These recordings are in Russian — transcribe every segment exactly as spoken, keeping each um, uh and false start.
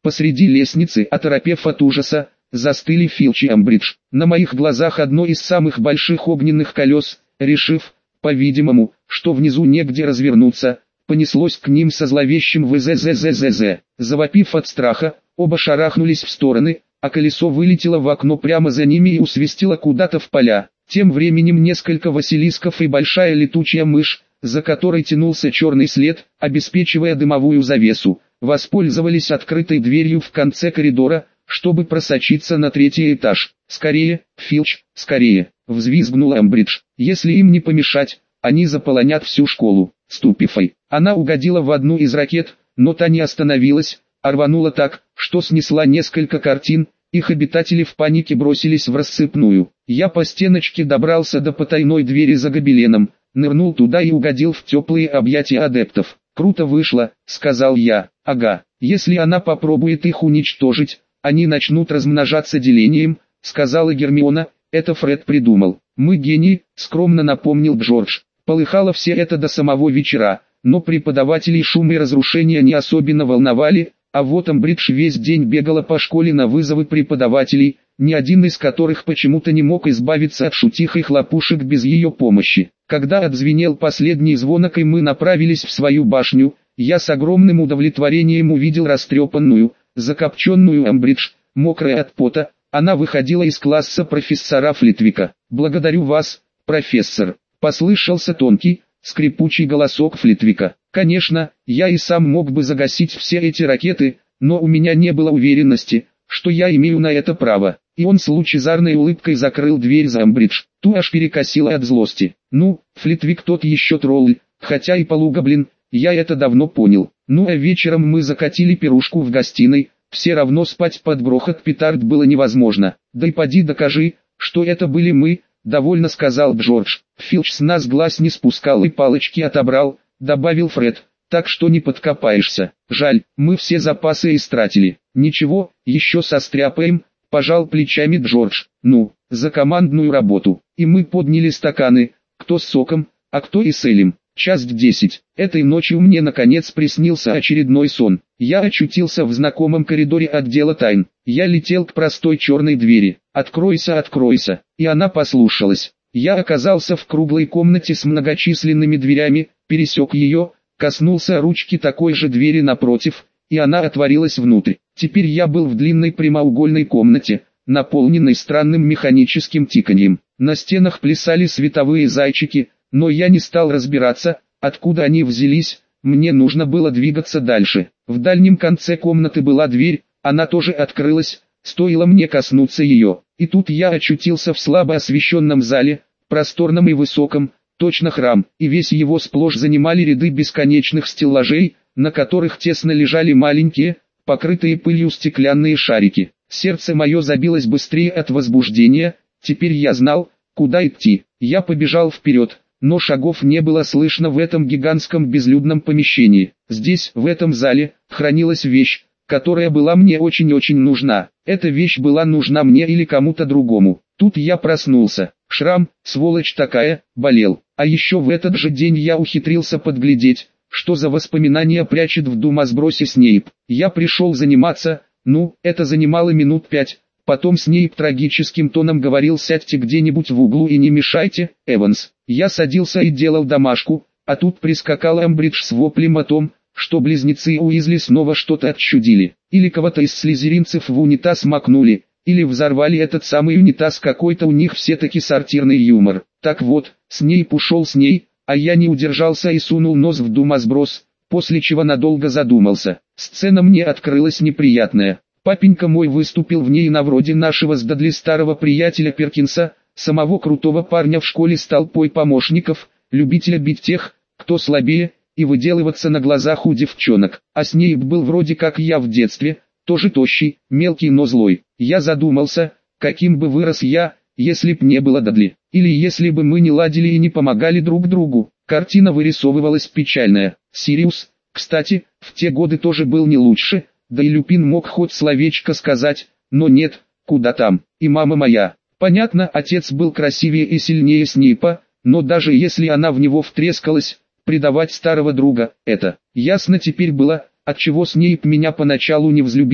Посреди лестницы, оторопев от ужаса, застыли Филч и Амбридж. На моих глазах одно из самых больших огненных колес, решив, по-видимому, что внизу негде развернуться, понеслось к ним со зловещим «вззззз». Завопив от страха, оба шарахнулись в стороны, а колесо вылетело в окно прямо за ними и усвистело куда-то в поля. Тем временем несколько василисков и большая летучая мышь, за которой тянулся черный след, обеспечивая дымовую завесу, воспользовались открытой дверью в конце коридора, чтобы просочиться на третий этаж. «Скорее, Филч, скорее!» — взвизгнул Амбридж. «Если им не помешать, они заполонят всю школу». Ступифой. Она угодила в одну из ракет, но та не остановилась, а рванула так, что снесла несколько картин. Их обитатели в панике бросились в рассыпную. Я по стеночке добрался до потайной двери за гобеленом, нырнул туда и угодил в теплые объятия адептов. «Круто вышло», — сказал я. «Ага, если она попробует их уничтожить, они начнут размножаться делением», — сказала Гермиона. «Это Фред придумал». «Мы гении», — скромно напомнил Джордж. Полыхало все это до самого вечера, но преподавателей шум и разрушения не особенно волновали, а вот Амбридж весь день бегала по школе на вызовы преподавателей, ни один из которых почему-то не мог избавиться от шутих и хлопушек без ее помощи. Когда отзвенел последний звонок и мы направились в свою башню, я с огромным удовлетворением увидел растрепанную, закопченную Амбридж, мокрая от пота. Она выходила из класса профессора Флитвика. «Благодарю вас, профессор», — послышался тонкий, скрипучий голосок Флитвика. Конечно, я и сам мог бы загасить все эти ракеты, но у меня не было уверенности, что я имею на это право. И он с лучезарной улыбкой закрыл дверь за Амбридж. Ту аж перекосило от злости. Ну, Флитвик тот еще тролль, хотя и полугоблин, я это давно понял. Ну а вечером мы закатили пирушку в гостиной, все равно спать под грохот петард было невозможно. Да и поди докажи, что это были мы, довольно сказал Джордж. Филч с нас глаз не спускал и палочки отобрал, добавил Фред, так что не подкопаешься. Жаль, мы все запасы истратили. Ничего, еще состряпаем, пожал плечами Джордж. Ну, за командную работу. И мы подняли стаканы, кто с соком, а кто и с элем. Часть десять. Этой ночью мне наконец приснился очередной сон. Я очутился в знакомом коридоре отдела тайн. Я летел к простой черной двери. «Откройся, откройся!» И она послушалась. Я оказался в круглой комнате с многочисленными дверями, пересек ее, коснулся ручки такой же двери напротив, и она отворилась внутрь. Теперь я был в длинной прямоугольной комнате, наполненной странным механическим тиканьем. На стенах плясали световые зайчики, но я не стал разбираться, откуда они взялись, мне нужно было двигаться дальше. В дальнем конце комнаты была дверь, она тоже открылась, стоило мне коснуться ее. И тут я очутился в слабо освещенном зале, просторном и высоком, точно храм, и весь его сплошь занимали ряды бесконечных стеллажей, на которых тесно лежали маленькие, покрытые пылью стеклянные шарики. Сердце мое забилось быстрее от возбуждения, теперь я знал, куда идти. Я побежал вперед, но шагов не было слышно в этом гигантском безлюдном помещении. Здесь, в этом зале, хранилась вещь, которая была мне очень-очень нужна. Эта вещь была нужна мне или кому-то другому. Тут я проснулся. Шрам, сволочь такая, болел. А еще в этот же день я ухитрился подглядеть, что за воспоминания прячет в думосбросе Снейп. Я пришел заниматься, ну, это занимало минут пять. Потом Снейп трагическим тоном говорил: «Сядьте где-нибудь в углу и не мешайте, Эванс». Я садился и делал домашку, а тут прискакал Амбридж с воплем о том, что близнецы Уизли снова что-то отчудили. Или кого-то из слизеринцев в унитаз макнули, или взорвали этот самый унитаз, какой-то у них все-таки сортирный юмор. Так вот, Снейп ушел с ней, а я не удержался и сунул нос в думосброс, после чего надолго задумался. Сцена мне открылась неприятная. Папенька мой выступил в ней на вроде нашего с Дадли старого приятеля Перкинса, самого крутого парня в школе с толпой помощников, любителя бить тех, кто слабее, и выделываться на глазах у девчонок. А Снейп был вроде как я в детстве, тоже тощий, мелкий, но злой. Я задумался, каким бы вырос я, если б не было Дадли, или если бы мы не ладили и не помогали друг другу. Картина вырисовывалась печальная. Сириус, кстати, в те годы тоже был не лучше, да и Люпин мог хоть словечко сказать, но нет, куда там. И мама моя. Понятно, отец был красивее и сильнее Снейпа, но даже если она в него втрескалась, предавать старого друга, это ясно теперь было, отчего Снейп меня поначалу не взлюбил,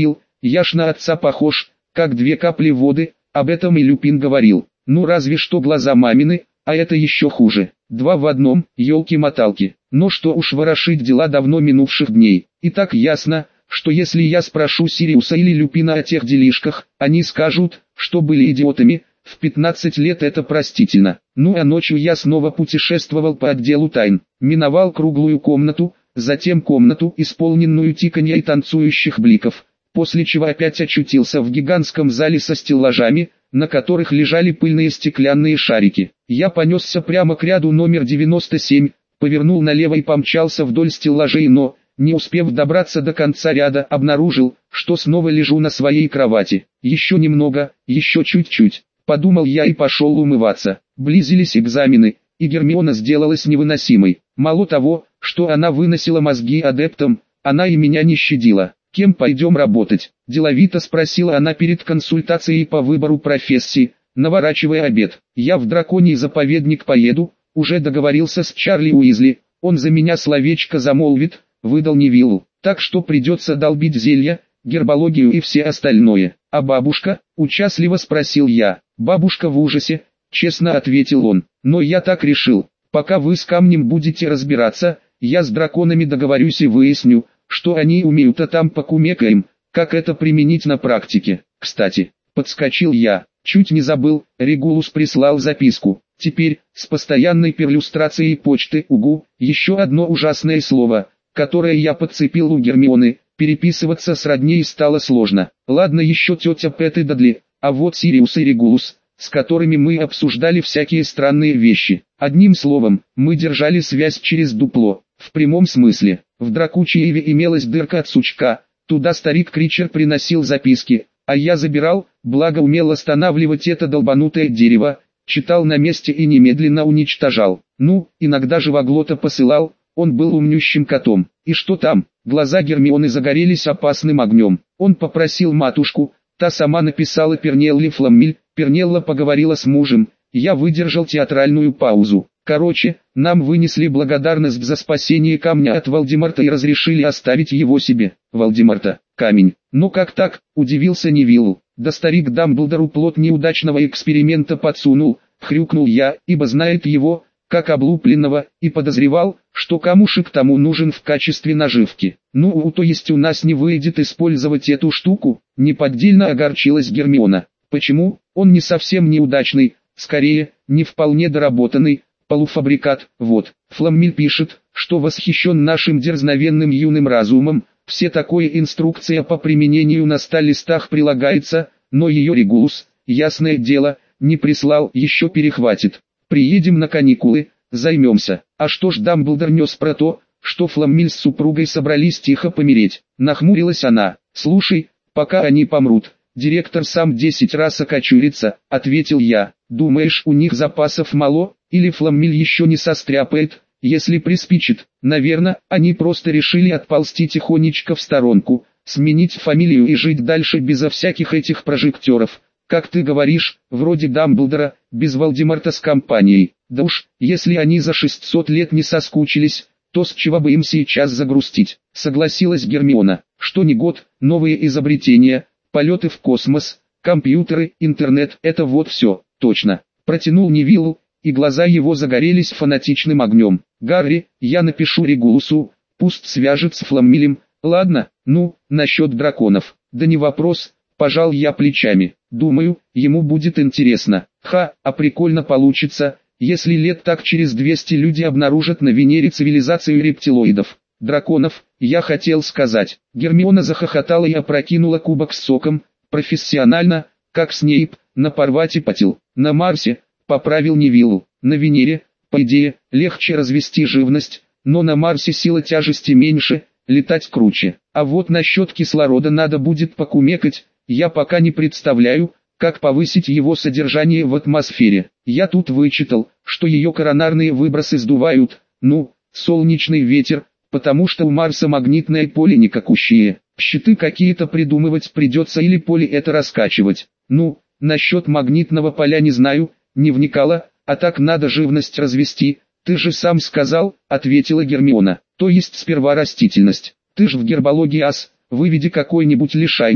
я ж на отца похож, как две капли воды, об этом и Люпин говорил. Ну разве что глаза мамины, а это еще хуже. Два в одном, елки-моталки. Но что уж ворошить дела давно минувших дней. И так ясно, что если я спрошу Сириуса или Люпина о тех делишках, они скажут, что были идиотами. В пятнадцать лет это простительно. Ну а ночью я снова путешествовал по отделу тайн. Миновал круглую комнату, затем комнату, исполненную тиканья и танцующих бликов. После чего опять очутился в гигантском зале со стеллажами, на которых лежали пыльные стеклянные шарики. Я понесся прямо к ряду номер девяносто семь, повернул налево и помчался вдоль стеллажей, но, не успев добраться до конца ряда, обнаружил, что снова лежу на своей кровати. Еще немного, еще чуть-чуть. Подумал я и пошел умываться. Близились экзамены, и Гермиона сделалась невыносимой. Мало того, что она выносила мозги адептам, она и меня не щадила. «Кем пойдем работать?» – деловито спросила она перед консультацией по выбору профессии, наворачивая обед. «Я в драконий заповедник поеду, уже договорился с Чарли Уизли, он за меня словечко замолвит», – выдал Невиллу. «Так что придется долбить зелья, гербологию и все остальное». «А бабушка?» – участливо спросил я. «Бабушка в ужасе», – честно ответил он. «Но я так решил, пока вы с камнем будете разбираться, я с драконами договорюсь и выясню, что они умеют, а там покумекаем, как это применить на практике. Кстати, подскочил я, чуть не забыл, Регулус прислал записку. Теперь, с постоянной перлюстрацией почты, угу, еще одно ужасное слово, которое я подцепил у Гермионы, переписываться с родней стало сложно. Ладно еще тетя Пэт и Дадли, а вот Сириус и Регулус, с которыми мы обсуждали всякие странные вещи. Одним словом, мы держали связь через дупло, в прямом смысле. В Дракучиеве имелась дырка от сучка, туда старик Кричер приносил записки, а я забирал, благо умел останавливать это долбанутое дерево, читал на месте и немедленно уничтожал. Ну, иногда живоглота посылал, он был умнющим котом. И что там? Глаза Гермионы загорелись опасным огнем. Он попросил матушку, та сама написала Пернелле Фламмиль, Пернелла поговорила с мужем, я выдержал театральную паузу. Короче, нам вынесли благодарность за спасение камня от Волдеморта и разрешили оставить его себе. Волдеморта, камень. Ну как так, удивился Невилл. Да старик Дамблдору плод неудачного эксперимента подсунул, хрюкнул я, ибо знает его, как облупленного, и подозревал, что камушек тому нужен в качестве наживки. Ну, то есть у нас не выйдет использовать эту штуку, неподдельно огорчилась Гермиона. Почему? Он не совсем неудачный, скорее, не вполне доработанный, полуфабрикат. Вот, Фламмиль пишет, что восхищен нашим дерзновенным юным разумом, все такое инструкция по применению на ста листах прилагается, но ее Регулус, ясное дело, не прислал, еще перехватит. Приедем на каникулы, займемся. А что ж Дамблдор нес про то, что Фламмиль с супругой собрались тихо помереть? Нахмурилась она. Слушай, пока они помрут, директор сам десять раз окочурится, ответил я. Думаешь, у них запасов мало, или Фламмиль еще не состряпает, если приспичит? Наверное, они просто решили отползти тихонечко в сторонку, сменить фамилию и жить дальше безо всяких этих прожекторов. Как ты говоришь, вроде Дамблдора, без Волдеморта с компанией. Да уж, если они за шестьсот лет не соскучились, то с чего бы им сейчас загрустить? Согласилась Гермиона. Что ни год, новые изобретения, полеты в космос, компьютеры, интернет, это вот все, точно. Протянул Невиллу, и глаза его загорелись фанатичным огнем. Гарри, я напишу Регулусу, пусть свяжет с Фламмилем. Ладно, ну, насчет драконов. Да не вопрос, пожал я плечами. Думаю, ему будет интересно. Ха, а прикольно получится, если лет так через двести люди обнаружат на Венере цивилизацию рептилоидов. Драконов, я хотел сказать. Гермиона захохотала и опрокинула кубок с соком, профессионально, как Снейп, на Парвати потел. На Марсе, поправил Невиллу. На Венере, по идее, легче развести живность, но на Марсе сила тяжести меньше, летать круче. А вот насчет кислорода надо будет покумекать. Я пока не представляю, как повысить его содержание в атмосфере. Я тут вычитал, что ее коронарные выбросы сдувают, ну, солнечный ветер, потому что у Марса магнитное поле никакущее. Щиты какие-то придумывать придется или поле это раскачивать. Ну, насчет магнитного поля не знаю, не вникала, а так надо живность развести. Ты же сам сказал, ответила Гермиона, то есть сперва растительность. Ты ж в гербологии ас, выведи какой-нибудь лишайник,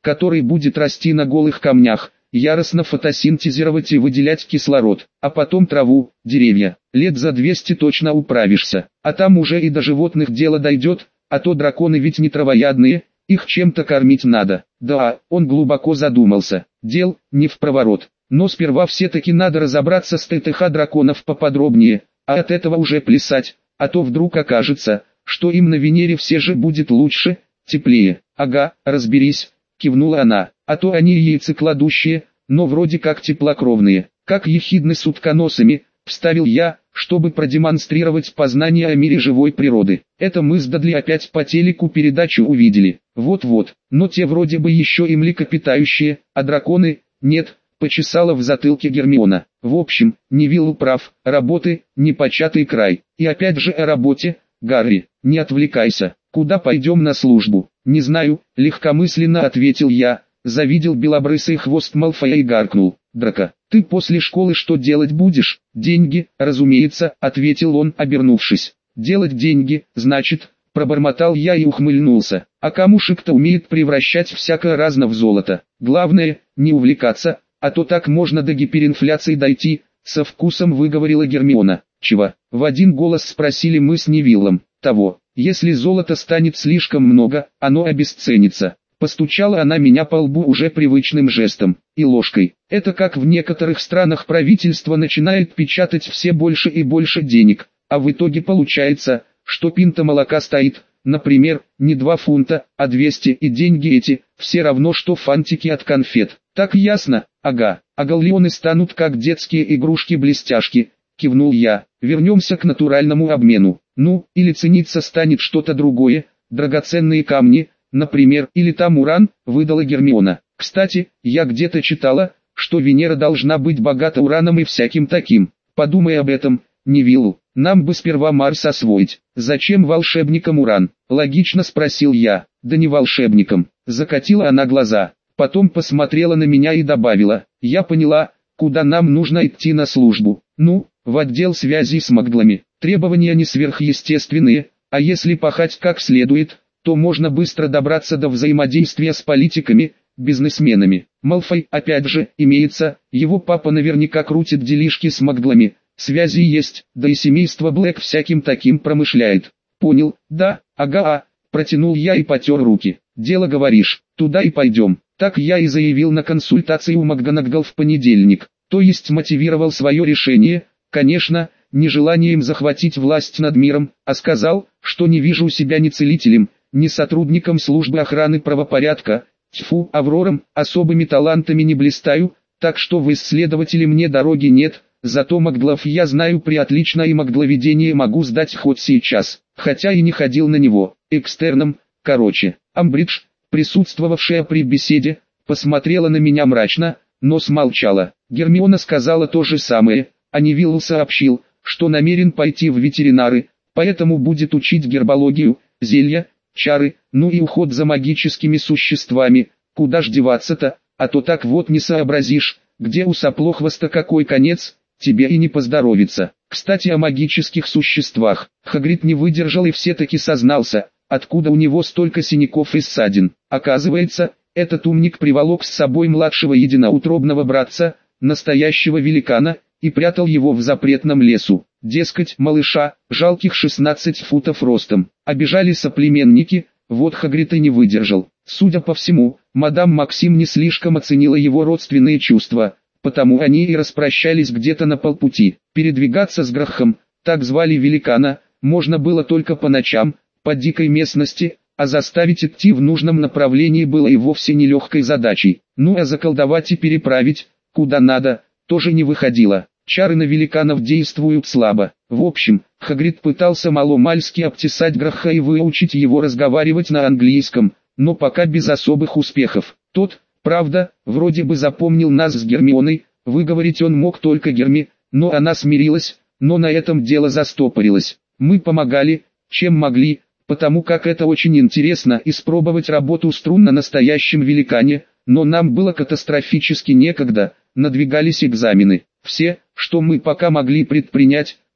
который будет расти на голых камнях, яростно фотосинтезировать и выделять кислород, а потом траву, деревья. Лет за двести точно управишься, а там уже и до животных дело дойдет, а то драконы ведь не травоядные, их чем-то кормить надо. Да, он глубоко задумался, дел не впроворот, но сперва все-таки надо разобраться с ТТХ драконов поподробнее, а от этого уже плясать, а то вдруг окажется, что им на Венере все же будет лучше, теплее. Ага, разберись, кивнула она, а то они яйцекладущие, но вроде как теплокровные, как ехидны с утконосами, вставил я, чтобы продемонстрировать познание о мире живой природы. Это мы с Дадли опять по телеку передачу увидели. Вот-вот, но те вроде бы еще и млекопитающие, а драконы, нет, почесала в затылке Гермиона. В общем, Невилл прав, работы, непочатый край. И опять же о работе, Гарри, не отвлекайся, куда пойдем на службу? Не знаю, легкомысленно ответил я, завидел белобрысый хвост Малфоя и гаркнул. Драко, ты после школы что делать будешь? Деньги, разумеется, ответил он, обернувшись. Делать деньги, значит, пробормотал я и ухмыльнулся. А камушек-то умеет превращать всякое разно в золото. Главное, не увлекаться, а то так можно до гиперинфляции дойти, со вкусом выговорила Гермиона. Чего? В один голос спросили мы с Невиллом. Того, если золота станет слишком много, оно обесценится. Постучала она меня по лбу уже привычным жестом и ложкой. Это как в некоторых странах правительство начинает печатать все больше и больше денег, а в итоге получается, что пинта молока стоит, например, не два фунта, а двести, и деньги эти, все равно что фантики от конфет. Так ясно? Ага, а галлеоны станут как детские игрушки-блестяшки, кивнул я. Вернемся к натуральному обмену. Ну, или цениться станет что-то другое, драгоценные камни, например, или там уран, выдала Гермиона. Кстати, я где-то читала, что Венера должна быть богата ураном и всяким таким. Подумай об этом, Невиллу. Нам бы сперва Марс освоить. Зачем волшебникам уран? Логично спросил я. Да не волшебникам. Закатила она глаза. Потом посмотрела на меня и добавила. Я поняла, куда нам нужно идти на службу. Ну, в отдел связи с маглами. Требования не сверхъестественные, а если пахать как следует, то можно быстро добраться до взаимодействия с политиками, бизнесменами. Малфой, опять же, имеется, его папа наверняка крутит делишки с маглами, связи есть, да и семейство Блэк всяким таким промышляет. Понял, да, ага, а, протянул я и потер руки. Дело говоришь, туда и пойдем. Так я и заявил на консультации у МакГонагал в понедельник, то есть мотивировал свое решение, конечно, не желанием захватить власть над миром, а сказал, что не вижу себя ни целителем, ни сотрудником службы охраны правопорядка, тьфу, Аврором, особыми талантами не блистаю, так что в исследователи мне дороги нет, зато маглов я знаю приотлично и магловедение могу сдать хоть сейчас, хотя и не ходил на него, экстерном, короче. Амбридж, присутствовавшая при беседе, посмотрела на меня мрачно, но смолчала. Гермиона сказала то же самое, а Невилл сообщил, что намерен пойти в ветеринары, поэтому будет учить гербологию, зелья, чары, ну и уход за магическими существами. Куда ж деваться-то, а то так вот не сообразишь, где у соплохвоста какой конец, тебе и не поздоровится. Кстати, о магических существах. Хагрид не выдержал и все-таки сознался, откуда у него столько синяков и ссадин. Оказывается, этот умник приволок с собой младшего единоутробного братца, настоящего великана, и прятал его в запретном лесу. Дескать, малыша, жалких шестнадцать футов ростом, обижали соплеменники, вот Хагрид и не выдержал. Судя по всему, мадам Максим не слишком оценила его родственные чувства, потому они и распрощались где-то на полпути. Передвигаться с Грахом, так звали великана, можно было только по ночам, по дикой местности, а заставить идти в нужном направлении было и вовсе нелегкой задачей. Ну а заколдовать и переправить, куда надо, тоже не выходило. Чары на великанов действуют слабо. В общем, Хагрид пытался мало-мальски обтесать Граха и выучить его разговаривать на английском, но пока без особых успехов. Тот, правда, вроде бы запомнил нас с Гермионой, выговорить он мог только Герми, но она смирилась, но на этом дело застопорилось. Мы помогали, чем могли, потому как это очень интересно испробовать работу струн на настоящем великане, но нам было катастрофически некогда, надвигались экзамены. Все, что мы пока могли предпринять,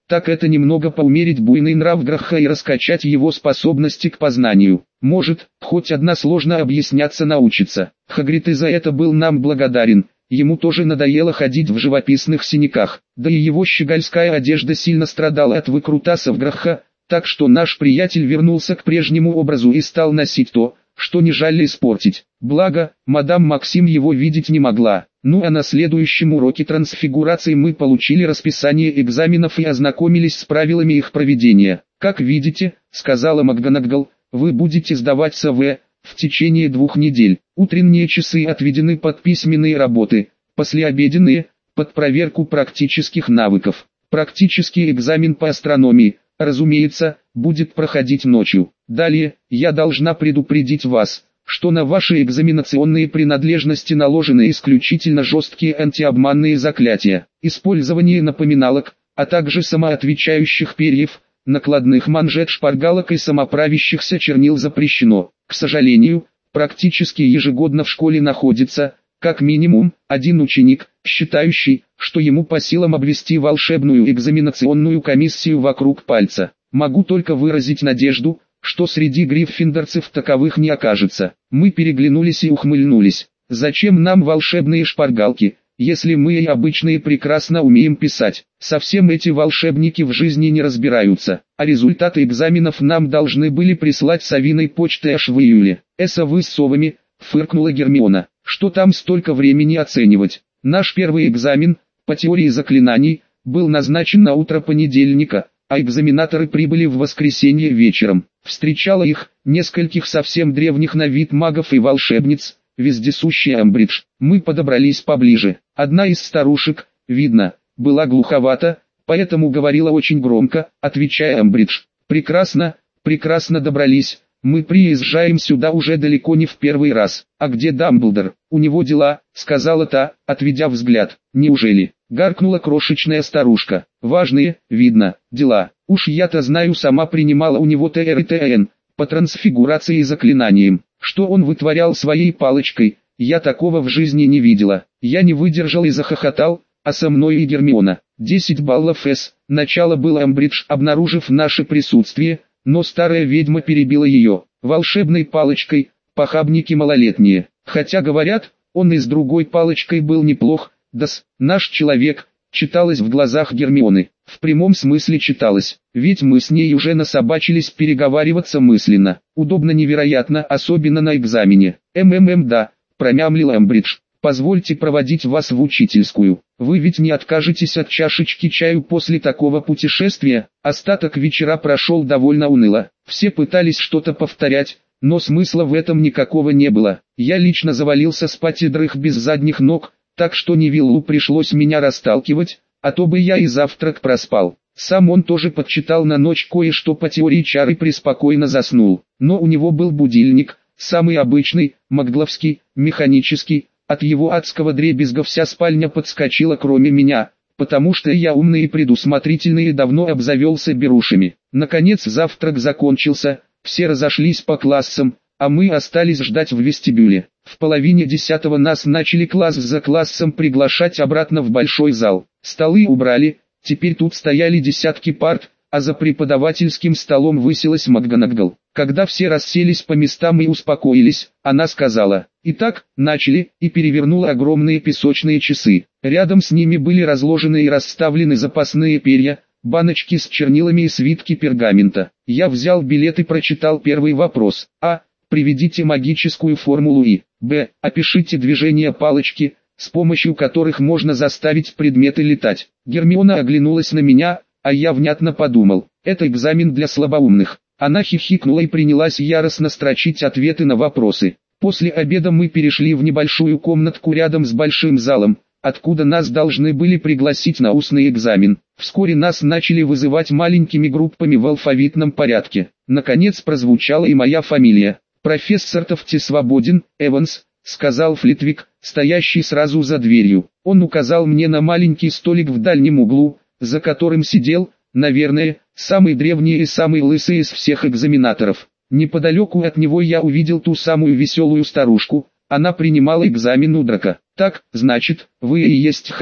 так это немного поумерить буйный нрав Грахха и раскачать его способности к познанию. Может, хоть одна сложно объясняться научится. Хагрид и за это был нам благодарен. Ему тоже надоело ходить в живописных синяках, да и его щегольская одежда сильно страдала от выкрутасов Грахха, так что наш приятель вернулся к прежнему образу и стал носить то, что не жаль испортить. Благо, мадам Максим его видеть не могла. Ну а на следующем уроке трансфигурации мы получили расписание экзаменов и ознакомились с правилами их проведения. «Как видите», — сказала МакГонагал, — «вы будете сдавать СВ в течение двух недель. Утренние часы отведены под письменные работы, послеобеденные — под проверку практических навыков. Практический экзамен по астрономии, разумеется, будет проходить ночью. Далее, я должна предупредить вас, что на ваши экзаменационные принадлежности наложены исключительно жесткие антиобманные заклятия. Использование напоминалок, а также самоотвечающих перьев, накладных манжет шпаргалок и самоправящихся чернил запрещено. К сожалению, практически ежегодно в школе находится, как минимум, один ученик, считающий, что ему по силам обвести волшебную экзаменационную комиссию вокруг пальца. Могу только выразить надежду, что среди гриффиндорцев таковых не окажется. Мы переглянулись и ухмыльнулись. Зачем нам волшебные шпаргалки, если мы и обычные прекрасно умеем писать? Совсем эти волшебники в жизни не разбираются, а результаты экзаменов нам должны были прислать совиной почтой аж в июле. «Эса вы с совами», — фыркнула Гермиона, — «что там столько времени оценивать? Наш первый экзамен, по теории заклинаний, был назначен на утро понедельника, а экзаменаторы прибыли в воскресенье вечером. Встречала их, нескольких совсем древних на вид магов и волшебниц, вездесущий Эмбридж. Мы подобрались поближе. Одна из старушек, видно, была глуховата, поэтому говорила очень громко, отвечая Эмбридж. «Прекрасно, прекрасно добрались. Мы приезжаем сюда уже далеко не в первый раз. А где Дамблдор? У него дела», — сказала та, отведя взгляд. «Неужели?» — гаркнула крошечная старушка. «Важные, видно, дела. Уж я-то знаю, сама принимала у него Т Р и Т Н, по трансфигурации и заклинаниям. Что он вытворял своей палочкой, я такого в жизни не видела». Я не выдержал и захохотал, а со мной и Гермиона. Десять баллов С. Начало был Эмбридж, обнаружив наше присутствие, но старая ведьма перебила ее. Волшебной палочкой, похабники малолетние. Хотя говорят, он и с другой палочкой был неплох. Да-с, наш человек, читалось в глазах Гермионы. В прямом смысле читалось, ведь мы с ней уже насобачились переговариваться мысленно. Удобно невероятно, особенно на экзамене. «МММ, да», — промямлил Эмбридж. «Позвольте проводить вас в учительскую. Вы ведь не откажетесь от чашечки чаю после такого путешествия?» Остаток вечера прошел довольно уныло. Все пытались что-то повторять, но смысла в этом никакого не было. Я лично завалился спать и дрых без задних ног, так что Невиллу пришлось меня расталкивать, а то бы я и завтрак проспал. Сам он тоже подчитал на ночь кое-что по теории чар и преспокойно заснул. Но у него был будильник, самый обычный, магдловский, механический. От его адского дребезга вся спальня подскочила кроме меня, потому что я умный и предусмотрительный и давно обзавелся берушами. Наконец завтрак закончился, все разошлись по классам, а мы остались ждать в вестибюле. В половине десятого нас начали класс за классом приглашать обратно в большой зал. Столы убрали, теперь тут стояли десятки парт, а за преподавательским столом высилась МакГонагал. Когда все расселись по местам и успокоились, она сказала: «Итак, начали», и перевернула огромные песочные часы. Рядом с ними были разложены и расставлены запасные перья, баночки с чернилами и свитки пергамента. Я взял билет и прочитал первый вопрос. А. Приведите магическую формулу И. Б. Опишите движения палочки, с помощью которых можно заставить предметы летать. Гермиона оглянулась на меня, а я внятно подумал: это экзамен для слабоумных. Она хихикнула и принялась яростно строчить ответы на вопросы. После обеда мы перешли в небольшую комнатку рядом с большим залом, откуда нас должны были пригласить на устный экзамен. Вскоре нас начали вызывать маленькими группами в алфавитном порядке. Наконец прозвучала и моя фамилия. «Профессор Тофти свободен, Эванс», — сказал Флитвик, стоящий сразу за дверью. Он указал мне на маленький столик в дальнем углу, за которым сидел, наверное, самый древний и самый лысый из всех экзаменаторов. Неподалеку от него я увидел ту самую веселую старушку. Она принимала экзамен у Драка. «Так, значит, вы и есть Х М»,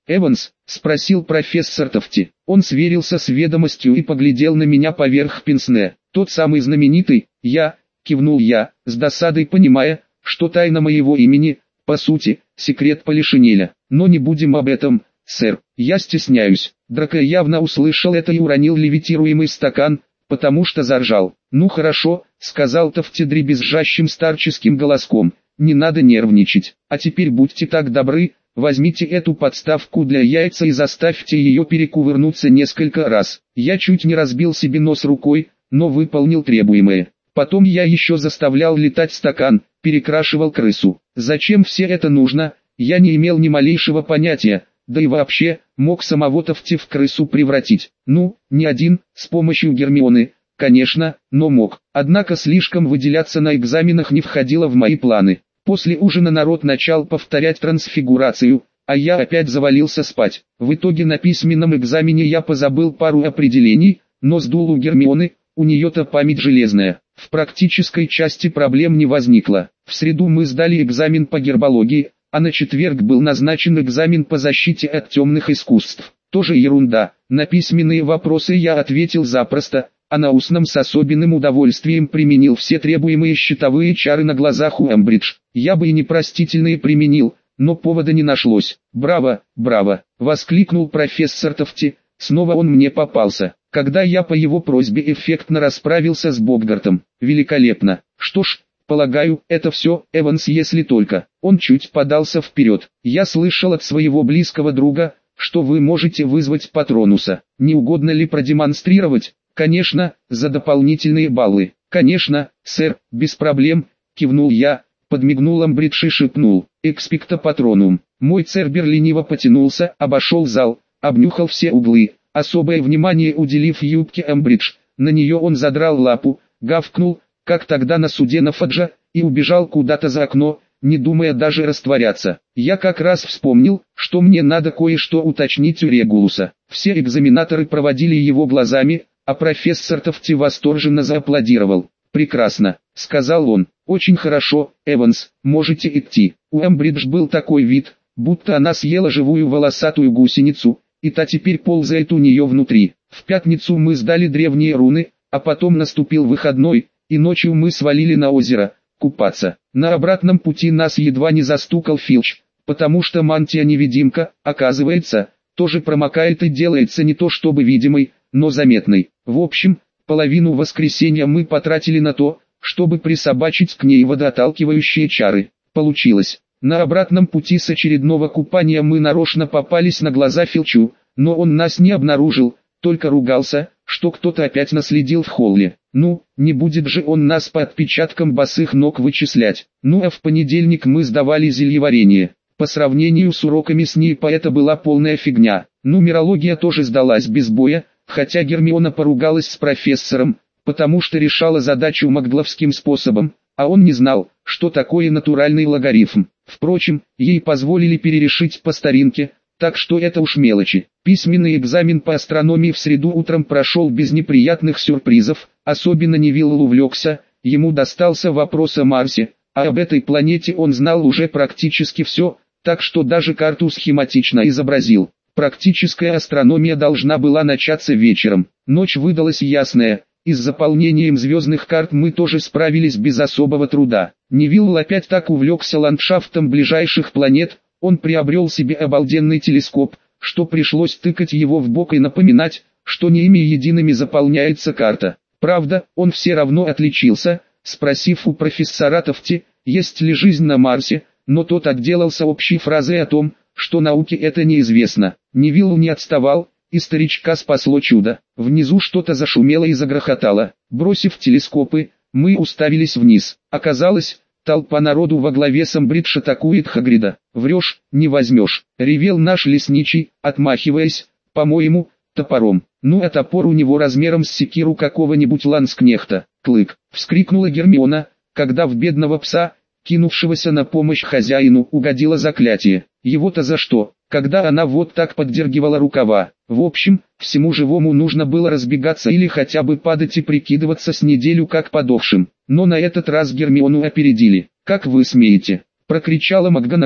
«Эванс?» – спросил профессор Тофти. Он сверился с ведомостью и поглядел на меня поверх пенсне. «Тот самый знаменитый?» «Я», – кивнул я, с досадой понимая, что тайна моего имени, по сути, секрет Полишинеля. «Но не будем об этом, сэр, я стесняюсь». Драко явно услышал это и уронил левитируемый стакан, потому что заржал. «Ну хорошо», — сказал Тофти дребезжащим старческим голоском, — «не надо нервничать. А теперь будьте так добры, возьмите эту подставку для яйца и заставьте ее перекувырнуться несколько раз». Я чуть не разбил себе нос рукой, но выполнил требуемое. Потом я еще заставлял летать стакан, перекрашивал крысу. Зачем все это нужно, я не имел ни малейшего понятия, да и вообще, мог самого Тофти в крысу превратить. Ну, не один, с помощью Гермионы, конечно, но мог. Однако слишком выделяться на экзаменах не входило в мои планы. После ужина народ начал повторять трансфигурацию, а я опять завалился спать. В итоге на письменном экзамене я позабыл пару определений, но сдул у Гермионы, у нее-то память железная. В практической части проблем не возникло. В среду мы сдали экзамен по гербологии, а на четверг был назначен экзамен по защите от темных искусств. Тоже ерунда, на письменные вопросы я ответил запросто, а на устном с особенным удовольствием применил все требуемые щитовые чары на глазах у Эмбридж. Я бы и непростительные применил, но повода не нашлось. «Браво, браво!» — воскликнул профессор Тофти, снова он мне попался, когда я по его просьбе эффектно расправился с Боггартом. «Великолепно! Что ж, полагаю, это все, Эванс, если только». Он чуть подался вперед. «Я слышал от своего близкого друга, что вы можете вызвать Патронуса. Не угодно ли продемонстрировать?» «Конечно, за дополнительные баллы». «Конечно, сэр, без проблем», — кивнул я, подмигнул Эмбридж и шепнул: «Экспекто патронум». Мой Цербер лениво потянулся, обошел зал, обнюхал все углы, особое внимание уделив юбке Эмбридж. На нее он задрал лапу, гавкнул, как тогда на суде на Фаджа, и убежал куда-то за окно, не думая даже растворяться. Я как раз вспомнил, что мне надо кое-что уточнить у Регулуса. Все экзаменаторы проводили его глазами, а профессор Тофти восторженно зааплодировал. «Прекрасно», — сказал он. «Очень хорошо, Эванс, можете идти». У Эмбридж был такой вид, будто она съела живую волосатую гусеницу, и та теперь ползает у нее внутри. В пятницу мы сдали древние руны, а потом наступил выходной, и ночью мы свалили на озеро, купаться. На обратном пути нас едва не застукал Филч, потому что мантия-невидимка, оказывается, тоже промокает и делается не то чтобы видимой, но заметной. В общем, половину воскресенья мы потратили на то, чтобы присобачить к ней водоотталкивающие чары. Получилось. На обратном пути с очередного купания мы нарочно попались на глаза Филчу, но он нас не обнаружил, только ругался, что кто-то опять наследил в холле. Ну, не будет же он нас по отпечаткам босых ног вычислять. Ну а в понедельник мы сдавали зельеварение. По сравнению с уроками с НИИПа это была полная фигня. Нумерология тоже сдалась без боя, хотя Гермиона поругалась с профессором, потому что решала задачу магдловским способом, а он не знал, что такое натуральный логарифм. Впрочем, ей позволили перерешить по старинке, так что это уж мелочи. Письменный экзамен по астрономии в среду утром прошел без неприятных сюрпризов, особенно Невилл увлекся, ему достался вопрос о Марсе, а об этой планете он знал уже практически все, так что даже карту схематично изобразил. Практическая астрономия должна была начаться вечером. Ночь выдалась ясная, и с заполнением звездных карт мы тоже справились без особого труда. Невилл опять так увлекся ландшафтом ближайших планет, он приобрел себе обалденный телескоп, что пришлось тыкать его в бок и напоминать, что не ими едиными заполняется карта. Правда, он все равно отличился, спросив у профессора Тофти, есть ли жизнь на Марсе, но тот отделался общей фразой о том, что науке это неизвестно. Невилл не отставал, и старичка спасло чудо. Внизу что-то зашумело и загрохотало. Бросив телескопы, мы уставились вниз. Оказалось, толпа народу во главе с Эмбридж атакует Хагрида. «Врешь, не возьмешь», — ревел наш лесничий, отмахиваясь, по-моему, топором. «Ну а топор у него размером с секиру какого-нибудь ланскнехта». «Клык!» — вскрикнула Гермиона, когда в бедного пса, кинувшегося на помощь хозяину, угодило заклятие. Его-то за что, когда она вот так поддергивала рукава? В общем, всему живому нужно было разбегаться или хотя бы падать и прикидываться с неделю как подохшим. Но на этот раз Гермиону опередили. «Как вы смеете?» — прокричала МакГонагал,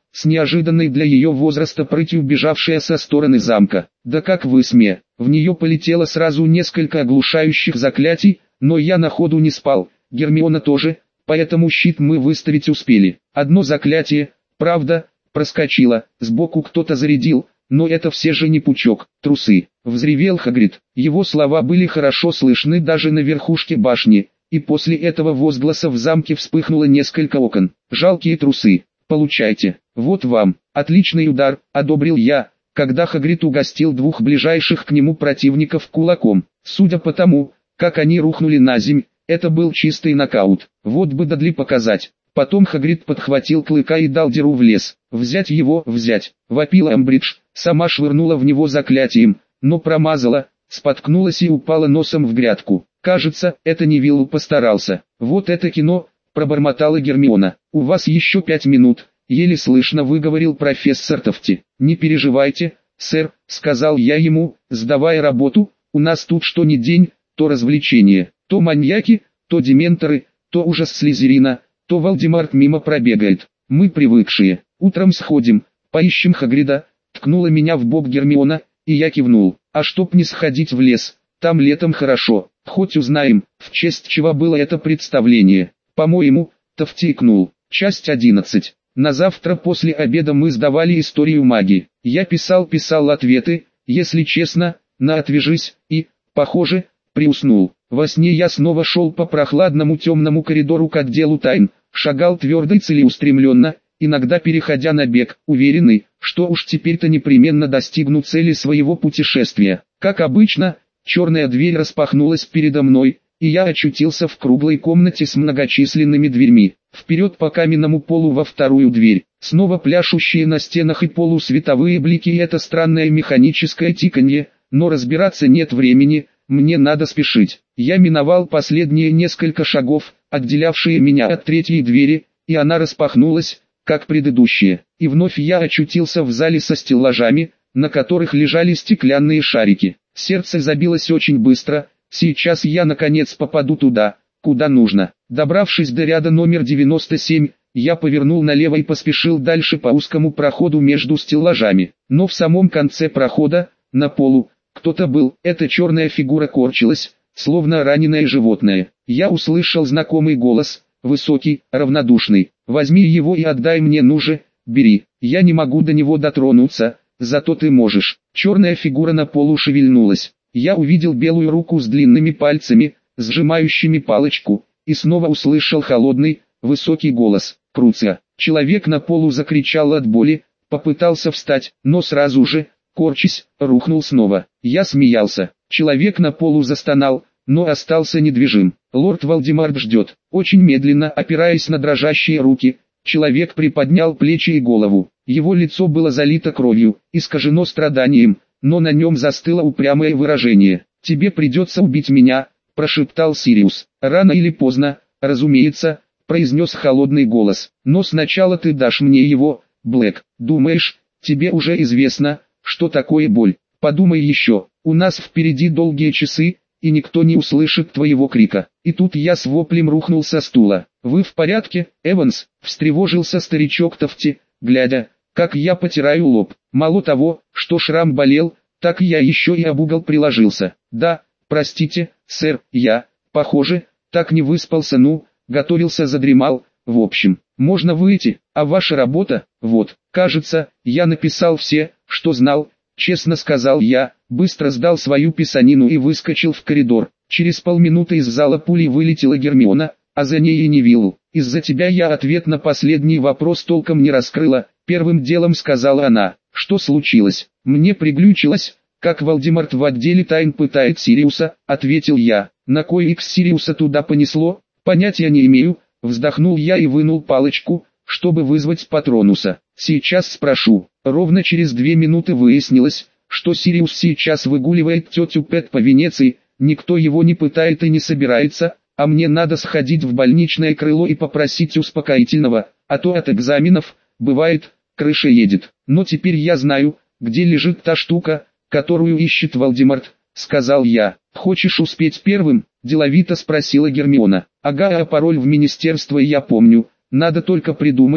с неожиданной для ее возраста прытью бежавшая со стороны замка. Да как вы сме! В нее полетело сразу несколько оглушающих заклятий, но я на ходу не спал, Гермиона тоже, поэтому щит мы выставить успели. Одно заклятие, правда, проскочило, сбоку кто-то зарядил, но это все же не пучок, трусы. Взревел Хагрид. Его слова были хорошо слышны даже на верхушке башни, и после этого возгласа в замке вспыхнуло несколько окон. Жалкие трусы. Получайте. Вот вам. Отличный удар, одобрил я, когда Хагрид угостил двух ближайших к нему противников кулаком. Судя по тому, как они рухнули на земь, это был чистый нокаут. Вот бы Дадли показать. Потом Хагрид подхватил Клыка и дал дёру в лес. «Взять его, взять!» — вопила Амбридж, сама швырнула в него заклятием, но промазала, споткнулась и упала носом в грядку. «Кажется, это Невилл постарался. Вот это кино!» — пробормотала Гермиона. «У вас еще пять минут», — еле слышно выговорил профессор Тофти. «Не переживайте, сэр», — сказал я ему, сдавая работу, «у нас тут что ни день, то развлечение, то маньяки, то дементоры, то ужас Слизерина, то Волдемарт мимо пробегает. Мы привыкшие. Утром сходим, поищем Хагрида», — ткнула меня в бок Гермиона, и я кивнул. «А чтоб не сходить в лес, там летом хорошо, хоть узнаем, в честь чего было это представление». «По-моему», — Тофти икнул. Часть одиннадцать. На завтра после обеда мы сдавали историю магии. Я писал-писал ответы, если честно, на «отвяжись», и, похоже, приуснул. Во сне я снова шел по прохладному темному коридору к отделу тайн, шагал твердо и целеустремленно, иногда переходя на бег, уверенный, что уж теперь-то непременно достигну цели своего путешествия. Как обычно, черная дверь распахнулась передо мной, и я очутился в круглой комнате с многочисленными дверьми. Вперед по каменному полу во вторую дверь, снова пляшущие на стенах и полу световые блики и это странное механическое тиканье, но разбираться нет времени, мне надо спешить. Я миновал последние несколько шагов, отделявшие меня от третьей двери, и она распахнулась, как предыдущие, и вновь я очутился в зале со стеллажами, на которых лежали стеклянные шарики. Сердце забилось очень быстро, сейчас я наконец попаду туда, куда нужно. Добравшись до ряда номер девяносто семь, я повернул налево и поспешил дальше по узкому проходу между стеллажами. Но в самом конце прохода, на полу, кто-то был, эта черная фигура корчилась, словно раненое животное. Я услышал знакомый голос, высокий, равнодушный. «Возьми его и отдай мне, ну же, бери, я не могу до него дотронуться, зато ты можешь». Черная фигура на полу шевельнулась. Я увидел белую руку с длинными пальцами, сжимающими палочку, и снова услышал холодный, высокий голос. «Круция!» Человек на полу закричал от боли, попытался встать, но сразу же, корчась, рухнул снова. Я смеялся. Человек на полу застонал, но остался недвижим. Лорд Волдемарт ждет. Очень медленно, опираясь на дрожащие руки, человек приподнял плечи и голову. Его лицо было залито кровью, искажено страданием, но на нем застыло упрямое выражение. «Тебе придется убить меня», — прошептал Сириус. «Рано или поздно, разумеется», — произнес холодный голос. «Но сначала ты дашь мне его, Блэк. Думаешь, тебе уже известно, что такое боль? Подумай еще, у нас впереди долгие часы, и никто не услышит твоего крика». И тут я с воплем рухнул со стула. «Вы в порядке, Эванс?» — встревожился старичок Тофти, глядя, как я потираю лоб. Мало того, что шрам болел, так я еще и об угол приложился. «Да, простите, сэр, я, похоже, так не выспался, ну, готовился, задремал, в общем, можно выйти, а ваша работа, вот, кажется, я написал все, что знал», честно сказал я, быстро сдал свою писанину и выскочил в коридор. Через полминуты из зала пулей вылетела Гермиона, а за ней и Невилл. «Из-за тебя я ответ на последний вопрос толком не раскрыла», первым делом сказала она. «Что случилось?» «Мне приглючилось, как Волдемарт в отделе тайн пытает Сириуса», ответил я. «На кой икс Сириуса туда понесло?» «Понятия не имею», вздохнул я и вынул палочку, чтобы вызвать Патронуса. «Сейчас спрошу». Ровно через две минуты выяснилось, что Сириус сейчас выгуливает тетю Пэт по Венеции, никто его не пытает и не собирается, а мне надо сходить в больничное крыло и попросить успокоительного, а то от экзаменов, бывает, крыша едет. Но теперь я знаю, где лежит та штука, которую ищет Волдемарт, сказал я. «Хочешь успеть первым?» – деловито спросила Гермиона. «Ага, а пароль в министерство я помню, надо только придумать,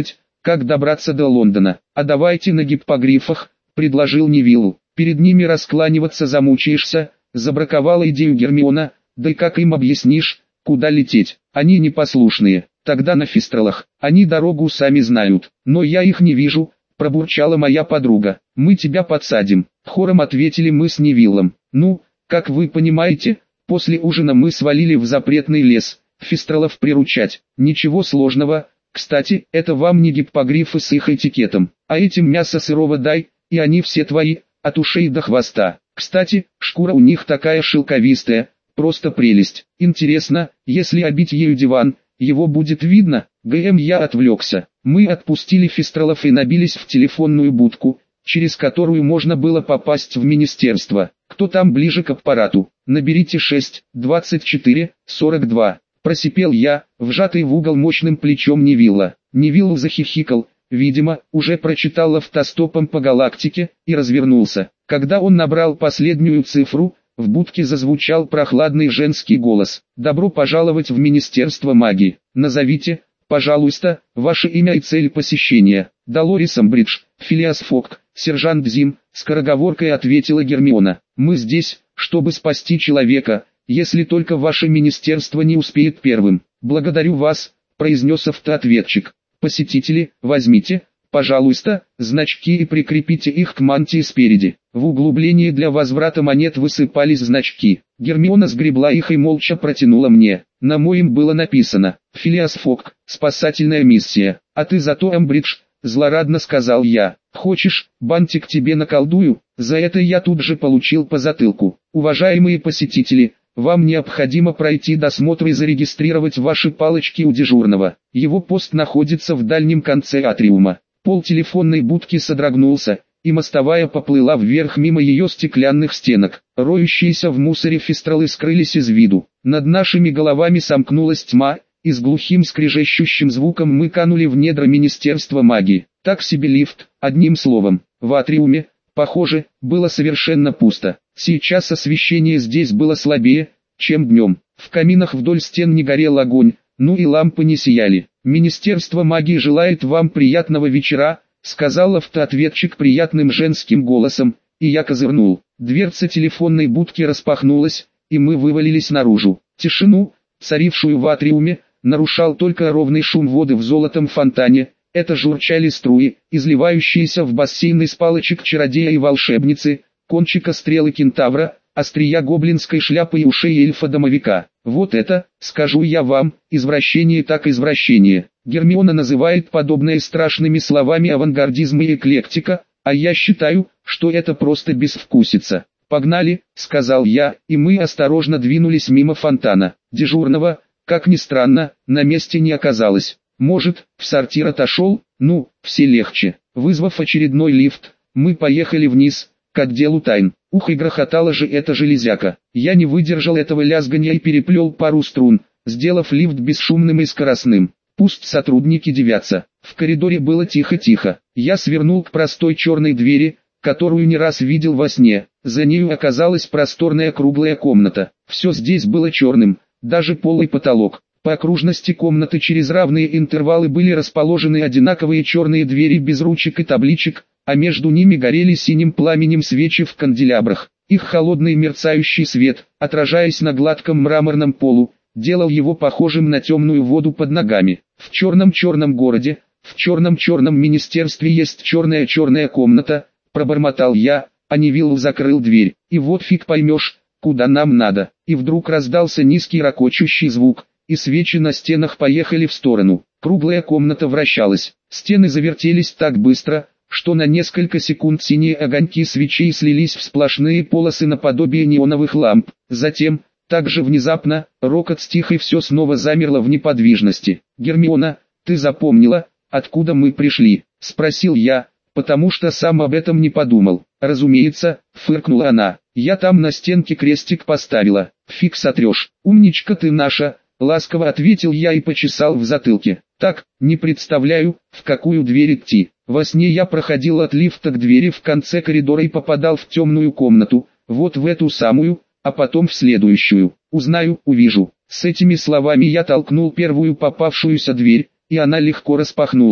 как добраться до Лондона. А давайте на гиппогрифах, предложил Невиллу. Перед ними раскланиваться замучаешься, забраковала идею Гермиона, да и как им объяснишь, куда лететь? Они непослушные. Тогда на фистралах, они дорогу сами знают. Но я их не вижу, пробурчала моя подруга. Мы тебя подсадим. Хором ответили мы с Невиллом. Ну, как вы понимаете, после ужина мы свалили в запретный лес, фистралов приручать. Ничего сложного. Кстати, это вам не гиппогрифы с их этикетом, а этим мясо сырого дай, и они все твои, от ушей до хвоста. Кстати, шкура у них такая шелковистая, просто прелесть. Интересно, если обить ею диван, его будет видно? ГМ я отвлекся. Мы отпустили фистралов и набились в телефонную будку, через которую можно было попасть в министерство. Кто там ближе к аппарату? Наберите шесть, двадцать четыре, сорок два. Просипел я, вжатый в угол мощным плечом Невилла. Невилл захихикал, видимо, уже прочитал автостопом по галактике, и развернулся. Когда он набрал последнюю цифру, в будке зазвучал прохладный женский голос. «Добро пожаловать в Министерство магии. Назовите, пожалуйста, ваше имя и цель посещения». «Долорис Амбридж, Филиас Фок, сержант Зим», — скороговоркой ответила Гермиона. «Мы здесь, чтобы спасти человека, если только ваше министерство не успеет первым». «Благодарю вас», — произнес автоответчик. «Посетители, возьмите, пожалуйста, значки и прикрепите их к мантии спереди». В углублении для возврата монет высыпались значки. Гермиона сгребла их и молча протянула мне. На моем было написано: «Филиас Фок, спасательная миссия». «А ты зато Амбридж», — злорадно сказал я. «Хочешь, бантик тебе наколдую?» За это я тут же получил по затылку. «Уважаемые посетители, вам необходимо пройти досмотр и зарегистрировать ваши палочки у дежурного. Его пост находится в дальнем конце атриума». Пол телефонной будки содрогнулся, и мостовая поплыла вверх мимо ее стеклянных стенок. Роющиеся в мусоре фистралы скрылись из виду. Над нашими головами сомкнулась тьма, и с глухим скрежещущим звуком мы канули в недра Министерства магии. Так себе лифт, одним словом. В атриуме, похоже, было совершенно пусто. Сейчас освещение здесь было слабее, чем днем. В каминах вдоль стен не горел огонь, ну и лампы не сияли. «Министерство магии желает вам приятного вечера», — сказал автоответчик приятным женским голосом, и я козырнул. Дверца телефонной будки распахнулась, и мы вывалились наружу. Тишину, царившую в атриуме, нарушал только ровный шум воды в золотом фонтане. Это журчали струи, изливающиеся в бассейн из палочек чародея и волшебницы, кончика стрелы кентавра, острия гоблинской шляпы и ушей эльфа-домовика. Вот это, скажу я вам, извращение так извращение. Гермиона называет подобное страшными словами авангардизм и эклектика, а я считаю, что это просто безвкусица. «Погнали», — сказал я, и мы осторожно двинулись мимо фонтана. Дежурного, как ни странно, на месте не оказалось. Может, в сортир отошел? Ну, все легче. Вызвав очередной лифт, мы поехали вниз, к отделу тайн. Ух, и грохотала же эта железяка. Я не выдержал этого лязганья и переплел пару струн, сделав лифт бесшумным и скоростным. Пусть сотрудники дивятся. В коридоре было тихо-тихо. Я свернул к простой черной двери, которую не раз видел во сне. За нею оказалась просторная круглая комната. Все здесь было черным, даже пол и потолок. По окружности комнаты через равные интервалы были расположены одинаковые черные двери без ручек и табличек, а между ними горели синим пламенем свечи в канделябрах. Их холодный мерцающий свет, отражаясь на гладком мраморном полу, делал его похожим на темную воду под ногами. В черном-черном городе, в черном-черном министерстве есть черная-черная комната, пробормотал я, а Невилл закрыл дверь. И вот фиг поймешь, куда нам надо. И вдруг раздался низкий ракочущий звук, и свечи на стенах поехали в сторону. Круглая комната вращалась, стены завертелись так быстро, что на несколько секунд синие огоньки свечей слились в сплошные полосы наподобие неоновых ламп. Затем, так же внезапно, рокот стих и все снова замерло в неподвижности. «Гермиона, ты запомнила, откуда мы пришли?» — спросил я, потому что сам об этом не подумал. «Разумеется», — фыркнула она, — «я там на стенке крестик поставила». «Фиг сотрешь, умничка ты наша», — ласково ответил я и почесал в затылке. «Так, не представляю, в какую дверь идти». Во сне я проходил от лифта к двери в конце коридора и попадал в темную комнату, вот в эту самую, а потом в следующую. «Узнаю, увижу». С этими словами я толкнул первую попавшуюся дверь, и она легко распахнулась.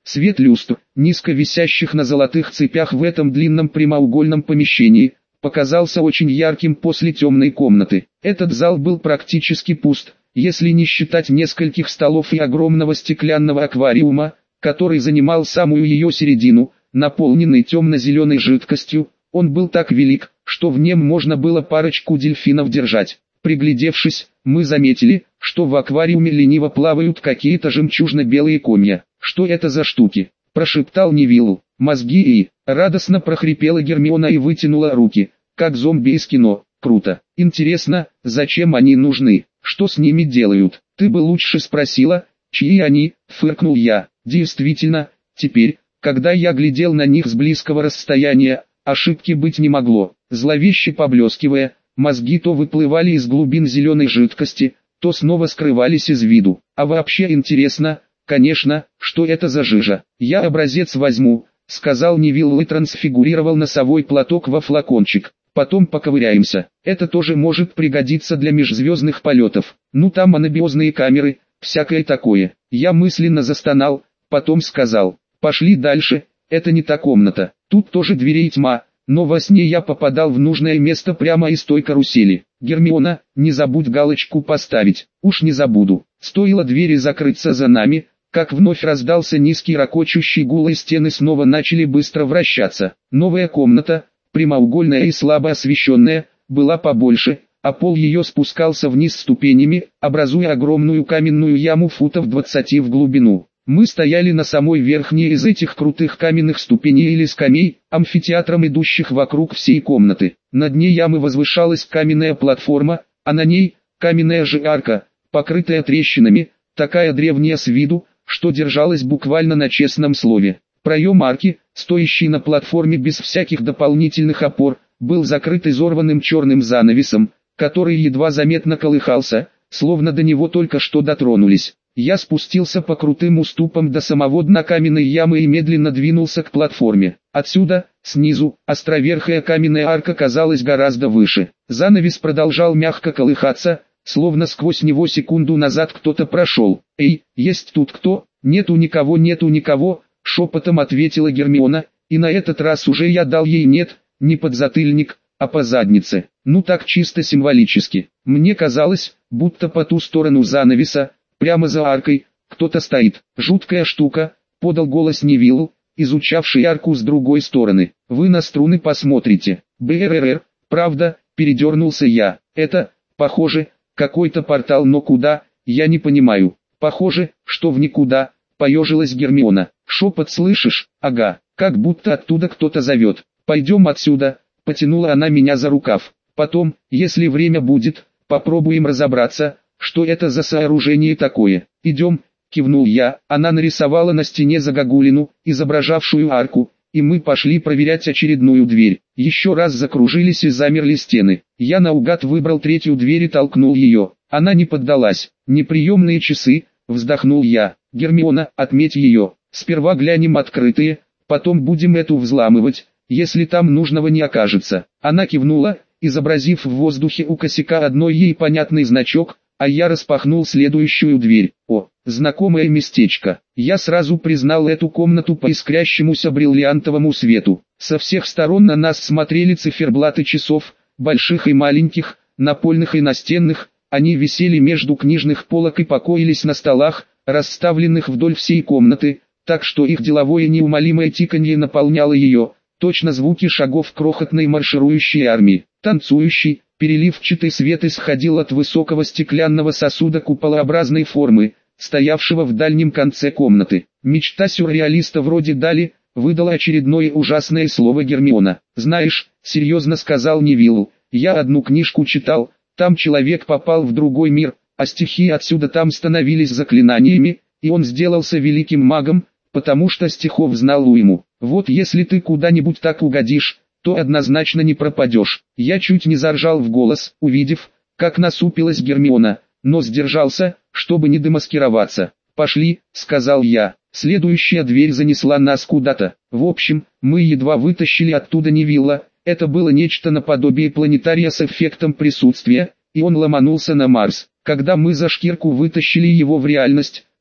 Свет люстр, низко висящих на золотых цепях в этом длинном прямоугольном помещении, показался очень ярким после темной комнаты. Этот зал был практически пуст, если не считать нескольких столов и огромного стеклянного аквариума, который занимал самую ее середину, наполненный темно-зеленой жидкостью. Он был так велик, что в нем можно было парочку дельфинов держать. Приглядевшись, мы заметили, что в аквариуме лениво плавают какие-то жемчужно-белые комья. «Что это за штуки?» – прошептал Невиллу. «Мозги и...» – радостно прохрипела Гермиона и вытянула руки, как зомби из кино. «Круто. Интересно, зачем они нужны? Что с ними делают?» «Ты бы лучше спросила, чьи они?» – фыркнул я. Действительно, теперь, когда я глядел на них с близкого расстояния, ошибки быть не могло. Зловеще поблескивая, мозги то выплывали из глубин зеленой жидкости, то снова скрывались из виду. А вообще интересно, конечно, что это за жижа. «Я образец возьму», — сказал Невилл и трансфигурировал носовой платок во флакончик. «Потом поковыряемся. Это тоже может пригодиться для межзвездных полетов. Ну там анабиозные камеры, всякое такое». Я мысленно застонал, потом сказал: «Пошли дальше, это не та комната. Тут тоже дверей тьма». Но во сне я попадал в нужное место прямо из той карусели. «Гермиона, не забудь галочку поставить». «Уж не забуду». Стоило двери закрыться за нами, как вновь раздался низкий ракочущий гул, и стены снова начали быстро вращаться. Новая комната, прямоугольная и слабо освещенная, была побольше, а пол ее спускался вниз ступенями, образуя огромную каменную яму футов двадцати в глубину. Мы стояли на самой верхней из этих крутых каменных ступеней или скамей, амфитеатром идущих вокруг всей комнаты. На дне ямы возвышалась каменная платформа, а на ней каменная же арка, покрытая трещинами, такая древняя с виду, что держалась буквально на честном слове. Проем арки, стоящий на платформе без всяких дополнительных опор, был закрыт изорванным черным занавесом, который едва заметно колыхался, словно до него только что дотронулись. Я спустился по крутым уступам до самого дна каменной ямы и медленно двинулся к платформе. Отсюда, снизу, островерхая каменная арка казалась гораздо выше. Занавес продолжал мягко колыхаться, словно сквозь него секунду назад кто-то прошел. «Эй, есть тут кто?» «Нету никого, нету никого», — шепотом ответила Гермиона, и на этот раз уже я дал ей «нет», не подзатыльник, а по заднице. Ну так чисто символически. Мне казалось, будто по ту сторону занавеса, прямо за аркой, кто-то стоит. «Жуткая штука», — подал голос Невилл, изучавший арку с другой стороны. «Вы на струны посмотрите». «БРРР, правда», — передернулся я. «Это, похоже, какой-то портал, но куда, я не понимаю». «Похоже, что в никуда», — поежилась Гермиона. «Шепот слышишь? Ага, как будто оттуда кто-то зовет. Пойдем отсюда», — потянула она меня за рукав. «Потом, если время будет, попробуем разобраться, что это за сооружение такое». «Идем», — кивнул я. Она нарисовала на стене загогулину, изображавшую арку, и мы пошли проверять очередную дверь. Еще раз закружились и замерли стены. Я наугад выбрал третью дверь и толкнул ее. Она не поддалась. «Неприемные часы», — вздохнул я. «Гермиона, отметь ее. Сперва глянем открытые, потом будем эту взламывать, если там нужного не окажется». Она кивнула, изобразив в воздухе у косяка одной ей понятный значок, а я распахнул следующую дверь. О, знакомое местечко. Я сразу признал эту комнату по искрящемуся бриллиантовому свету. Со всех сторон на нас смотрели циферблаты часов, больших и маленьких, напольных и настенных. Они висели между книжных полок и покоились на столах, расставленных вдоль всей комнаты, так что их деловое неумолимое тиканье наполняло ее, точно звуки шагов крохотной марширующей армии. Танцующий, переливчатый свет исходил от высокого стеклянного сосуда куполообразной формы, стоявшего в дальнем конце комнаты. «Мечта сюрреалиста вроде Дали», — выдала очередное ужасное слово Гермиона. «Знаешь», — серьезно сказал Невилл, — «я одну книжку читал, там человек попал в другой мир, а стихи отсюда там становились заклинаниями, и он сделался великим магом, потому что стихов знал уйму. Вот если ты куда-нибудь так угодишь, то однозначно не пропадешь». Я чуть не заржал в голос, увидев, как насупилась Гермиона, но сдержался, чтобы не демаскироваться. «Пошли», — сказал я. Следующая дверь занесла нас куда-то. В общем, мы едва вытащили оттуда Невилла. Это было нечто наподобие планетария с эффектом присутствия, и он ломанулся на Марс. Когда мы за шкирку вытащили его в реальность,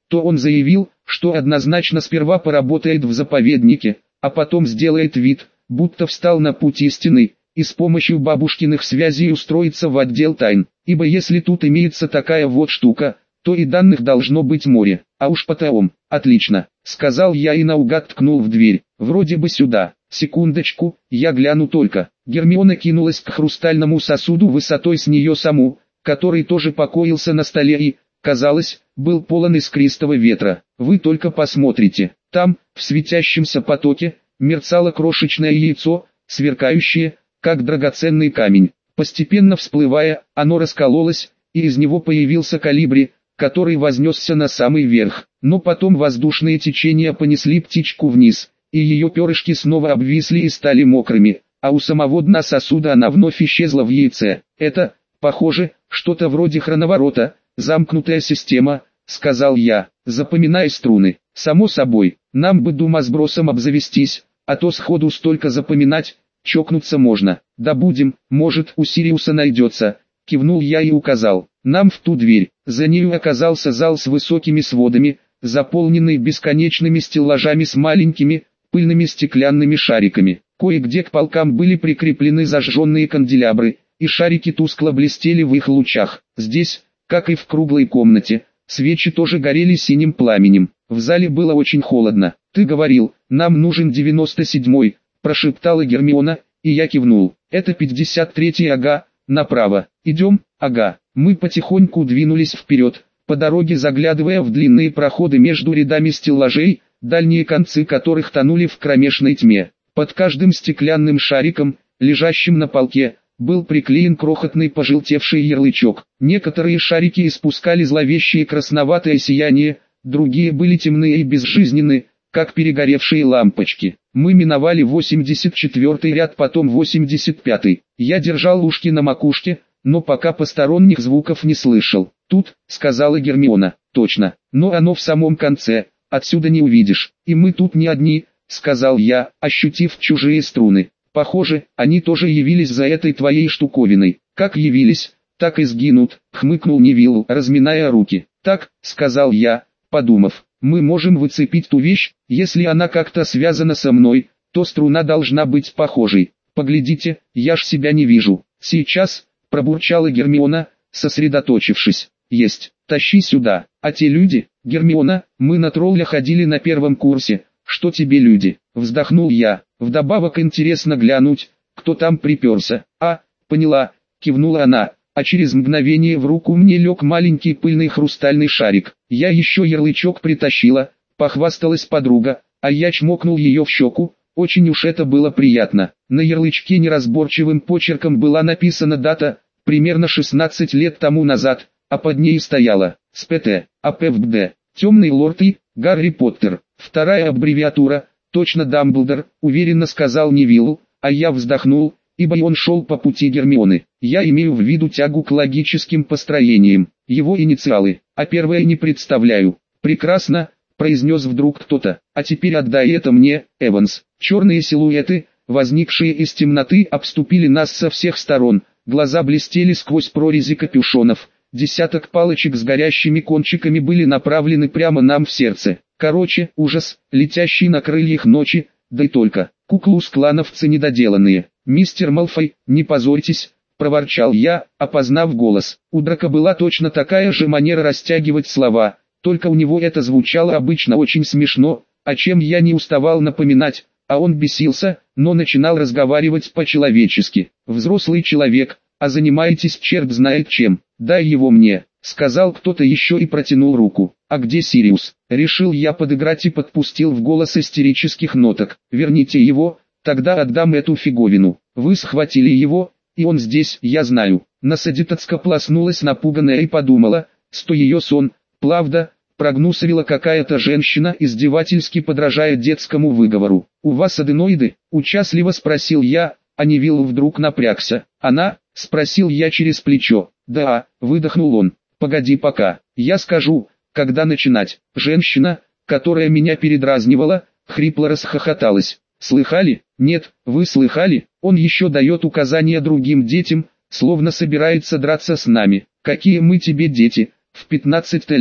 то он заявил, что однозначно сперва поработает в заповеднике, а потом сделает вид, будто встал на путь истины, и с помощью бабушкиных связей устроится в отдел тайн. Ибо если тут имеется такая вот штука, то и данных должно быть море, а уж потом. Отлично, сказал я и наугад ткнул в дверь, вроде бы сюда. Секундочку, я гляну только. Гермиона кинулась к хрустальному сосуду высотой с нее саму, который тоже покоился на столе и, казалось, был полон искристого ветра. Вы только посмотрите, там, в светящемся потоке, мерцало крошечное яйцо, сверкающее, как драгоценный камень. Постепенно всплывая, оно раскололось, и из него появился колибри, который вознесся на самый верх. Но потом воздушные течения понесли птичку вниз, и ее перышки снова обвисли и стали мокрыми, а у самого дна сосуда она вновь исчезла в яйце. Это, похоже, что-то вроде хроноворота, замкнутая система, сказал я, запоминая струны. Само собой, нам бы думосбросом обзавестись, а то сходу столько запоминать, чокнуться можно. Да будем, может у Сириуса найдется, кивнул я и указал. Нам в ту дверь. За нею оказался зал с высокими сводами, заполненный бесконечными стеллажами с маленькими, пыльными стеклянными шариками. Кое-где к полкам были прикреплены зажженные канделябры, и шарики тускло блестели в их лучах. Здесь, как и в круглой комнате, свечи тоже горели синим пламенем. В зале было очень холодно. «Ты говорил, нам нужен девяносто седьмой», – прошептала Гермиона, и я кивнул. «Это пятьдесят третий, ага, направо. Идем, ага». Мы потихоньку двинулись вперед, по дороге заглядывая в длинные проходы между рядами стеллажей, дальние концы которых тонули в кромешной тьме. Под каждым стеклянным шариком, лежащим на полке, был приклеен крохотный пожелтевший ярлычок. Некоторые шарики испускали зловещее красноватое сияние, другие были темные и безжизненны, как перегоревшие лампочки. Мы миновали восемьдесят четвёртый ряд, потом восемьдесят пятый. Я держал ушки на макушке, но пока посторонних звуков не слышал. «Тут», — сказала Гермиона, — «точно, но оно в самом конце, отсюда не увидишь, и мы тут не одни», — сказал я, ощутив чужие струны. «Похоже, они тоже явились за этой твоей штуковиной. Как явились, так и сгинут», — хмыкнул Невилл, разминая руки. «Так», — сказал я, подумав, — «мы можем выцепить ту вещь, если она как-то связана со мной, то струна должна быть похожей. Поглядите, я ж себя не вижу». «Сейчас», — пробурчала Гермиона, сосредоточившись. «Есть, тащи сюда». «А те люди, Гермиона, мы на тролля ходили на первом курсе, что тебе люди?» Вздохнул я. «Вдобавок интересно глянуть, кто там приперся». «А, поняла», — кивнула она, а через мгновение в руку мне лег маленький пыльный хрустальный шарик. «Я еще ярлычок притащила», — похвасталась подруга, а я чмокнул ее в щеку. Очень уж это было приятно. На ярлычке неразборчивым почерком была написана дата, примерно шестнадцать лет тому назад, а под ней стояла СПТ, АПФБД, Темный лорд и Гарри Поттер. Вторая аббревиатура, точно Дамблдор, уверенно сказал Невилл, а я вздохнул, ибо он шел по пути Гермионы. Я имею в виду тягу к логическим построениям, его инициалы, а первое не представляю. «Прекрасно», — произнес вдруг кто-то, — «а теперь отдай это мне, Эванс». Черные силуэты, возникшие из темноты, обступили нас со всех сторон, глаза блестели сквозь прорези капюшонов, десяток палочек с горящими кончиками были направлены прямо нам в сердце. Короче, ужас, летящий на крыльях ночи, да и только. Куклус-клановцы недоделанные. «Мистер Малфой, не позорьтесь», — проворчал я, опознав голос. У Драка была точно такая же манера растягивать слова, только у него это звучало обычно очень смешно, о чем я не уставал напоминать, а он бесился, но начинал разговаривать по-человечески. «Взрослый человек, а занимаетесь черт знает чем, дай его мне», — сказал кто-то еще и протянул руку. «А где Сириус?» Решил я подыграть и подпустил в голос истерических ноток. «Верните его, тогда отдам эту фиговину. Вы схватили его, и он здесь, я знаю». Насадитоцка плоснулась напуганная и подумала, что ее сон, правда, прогнусавила какая-то женщина, издевательски подражая детскому выговору. «У вас аденоиды?» — участливо спросил я, а Невилл вдруг напрягся. «Она?» — спросил я через плечо. «Да», — выдохнул он. «Погоди пока, я скажу, когда начинать». Женщина, которая меня передразнивала, хрипло расхохоталась. «Слыхали? Нет, вы слыхали? Он еще дает указания другим детям, словно собирается драться с нами. Какие мы тебе дети, в пятнадцать лет?»